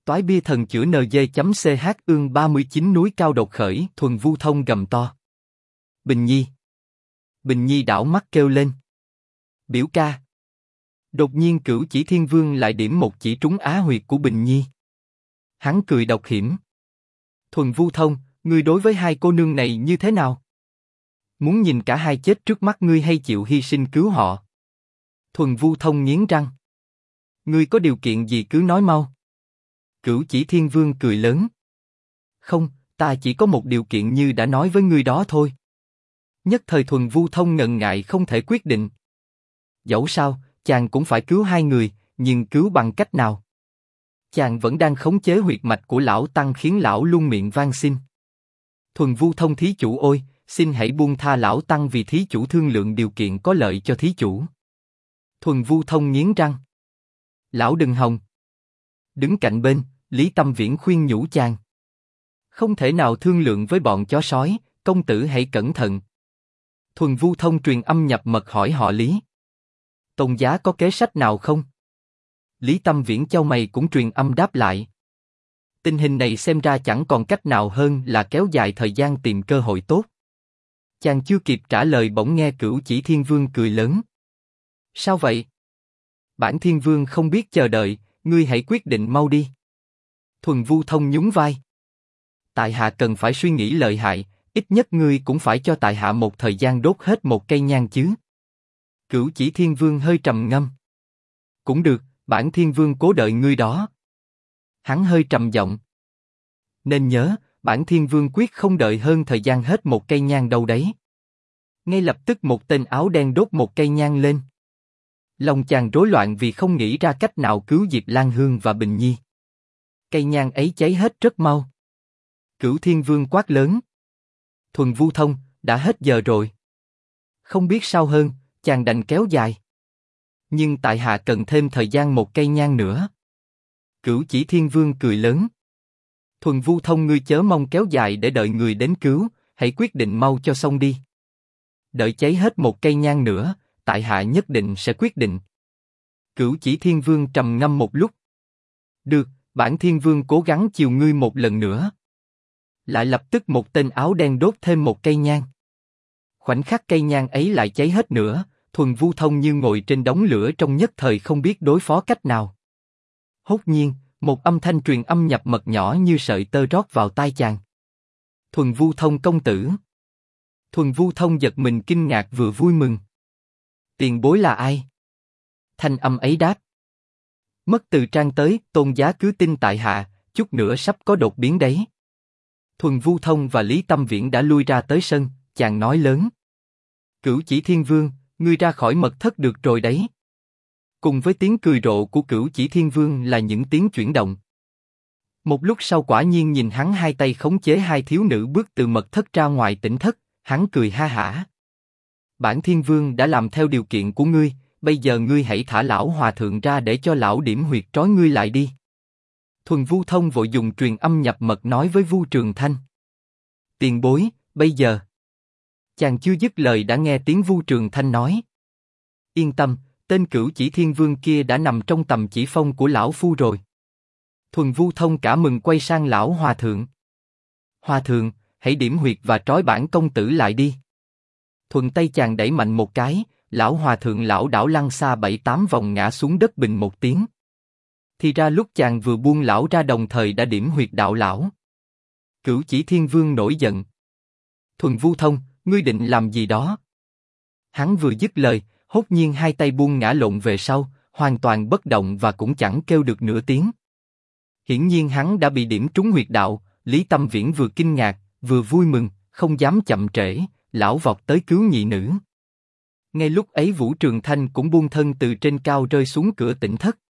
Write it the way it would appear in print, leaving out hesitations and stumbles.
Toái bia thần chữa NG.ch ương 39 núi cao đột khởi, Thuần Vu Thông gầm to. Bình Nhi. Bình Nhi đảo mắt kêu lên. Biểu ca. Đột nhiên Cửu Chỉ Thiên Vương lại điểm một chỉ trúng á huyệt của Bình Nhi. Hắn cười độc hiểm. Thuần Vu Thông, ngươi đối với hai cô nương này như thế nào? Muốn nhìn cả hai chết trước mắt ngươi hay chịu hy sinh cứu họ? Thuần Vu Thông nghiến răng. Ngươi có điều kiện gì cứ nói mau. Cửu Chỉ Thiên Vương cười lớn. Không, ta chỉ có một điều kiện như đã nói với ngươi đó thôi. Nhất thời Thuần Vu Thông ngần ngại không thể quyết định. Dẫu sao, chàng cũng phải cứu hai người, nhưng cứu bằng cách nào? Chàng vẫn đang khống chế huyệt mạch của lão tăng khiến lão luôn miệng van xin. Thuần Vu Thông thí chủ ôi, xin hãy buông tha lão tăng vì thí chủ thương lượng điều kiện có lợi cho thí chủ. Thuần Vu Thông nghiến răng. Lão đừng hòng. Đứng cạnh bên, Lý Tâm Viễn khuyên nhủ chàng. Không thể nào thương lượng với bọn chó sói, công tử hãy cẩn thận. Thuần Vu Thông truyền âm nhập mật hỏi họ Lý. Tôn giá có kế sách nào không? Lý Tâm Viễn chau mày cũng truyền âm đáp lại. Tình hình này xem ra chẳng còn cách nào hơn là kéo dài thời gian tìm cơ hội tốt. Chàng chưa kịp trả lời bỗng nghe Cửu Chỉ Thiên Vương cười lớn. Sao vậy? Bản Thiên Vương không biết chờ đợi, ngươi hãy quyết định mau đi. Thuần Vu Thông nhún vai. Tại hạ cần phải suy nghĩ lợi hại, ít nhất ngươi cũng phải cho tại hạ một thời gian đốt hết một cây nhang chứ. Cửu Chỉ Thiên Vương hơi trầm ngâm. Cũng được, bản Thiên Vương cố đợi ngươi đó. Hắn hơi trầm giọng. Nên nhớ, bản Thiên Vương quyết không đợi hơn thời gian hết một cây nhang đâu đấy. Ngay lập tức một tên áo đen đốt một cây nhang lên. Lòng chàng rối loạn vì không nghĩ ra cách nào cứu Diệp Lan Hương và Bình Nhi. Cây nhang ấy cháy hết rất mau. Cửu Thiên Vương quát lớn. Thuần Vu Thông, đã hết giờ rồi. Không biết sao hơn, chàng đành kéo dài. Nhưng tại hạ cần thêm thời gian một cây nhang nữa. Cửu Chỉ Thiên Vương cười lớn. Thuần Vu Thông ngươi chớ mong kéo dài để đợi người đến cứu, hãy quyết định mau cho xong đi. Đợi cháy hết một cây nhang nữa, tại hạ nhất định sẽ quyết định. Cửu Chỉ Thiên Vương trầm ngâm một lúc. Được, bản Thiên Vương cố gắng chiều ngươi một lần nữa. Lại lập tức một tên áo đen đốt thêm một cây nhang. Khoảnh khắc cây nhang ấy lại cháy hết nữa, Thuần Vu Thông như ngồi trên đống lửa trong nhất thời không biết đối phó cách nào. Hốt nhiên, một âm thanh truyền âm nhập mật nhỏ như sợi tơ rót vào tai chàng. Thuần Vu Thông công tử. Thuần Vu Thông giật mình kinh ngạc vừa vui mừng. Tiền bối là ai? Thanh âm ấy đáp. Mất từ trang tới, tôn giá cứ tin tại hạ, chút nữa sắp có đột biến đấy. Thuần Vu Thông và Lý Tâm Viễn đã lui ra tới sân, chàng nói lớn. Cửu Chỉ Thiên Vương, ngươi ra khỏi mật thất được rồi đấy. Cùng với tiếng cười rộ của Cửu Chỉ Thiên Vương là những tiếng chuyển động. Một lúc sau quả nhiên nhìn hắn hai tay khống chế hai thiếu nữ bước từ mật thất ra ngoài tỉnh thất, hắn cười ha hả. Bản Thiên Vương đã làm theo điều kiện của ngươi, bây giờ ngươi hãy thả lão hòa thượng ra để cho lão điểm huyệt trói ngươi lại đi. Thuần Vu Thông vội dùng truyền âm nhập mật nói với Vu Trường Thanh. Tiền bối, bây giờ. Chàng chưa dứt lời đã nghe tiếng Vu Trường Thanh nói. Yên tâm, tên Cửu Chỉ Thiên Vương kia đã nằm trong tầm chỉ phong của lão phu rồi. Thuần Vu Thông cả mừng quay sang lão hòa thượng. Hòa thượng, hãy điểm huyệt và trói bản công tử lại đi. Thuần tay chàng đẩy mạnh một cái, lão hòa thượng lão đảo lăn xa 7-8 vòng ngã xuống đất bình một tiếng. Thì ra lúc chàng vừa buông lão ra đồng thời đã điểm huyệt đạo lão. Cửu Chỉ Thiên Vương nổi giận. Thuần Vu Thông, ngươi định làm gì đó? Hắn vừa dứt lời, hốt nhiên hai tay buông ngã lộn về sau, hoàn toàn bất động và cũng chẳng kêu được nửa tiếng. Hiển nhiên hắn đã bị điểm trúng huyệt đạo. Lý Tâm Viễn vừa kinh ngạc, vừa vui mừng, không dám chậm trễ, lão vọt tới cứu nhị nữ. Ngay lúc ấy Vũ Trường Thanh cũng buông thân từ trên cao rơi xuống cửa tỉnh thất.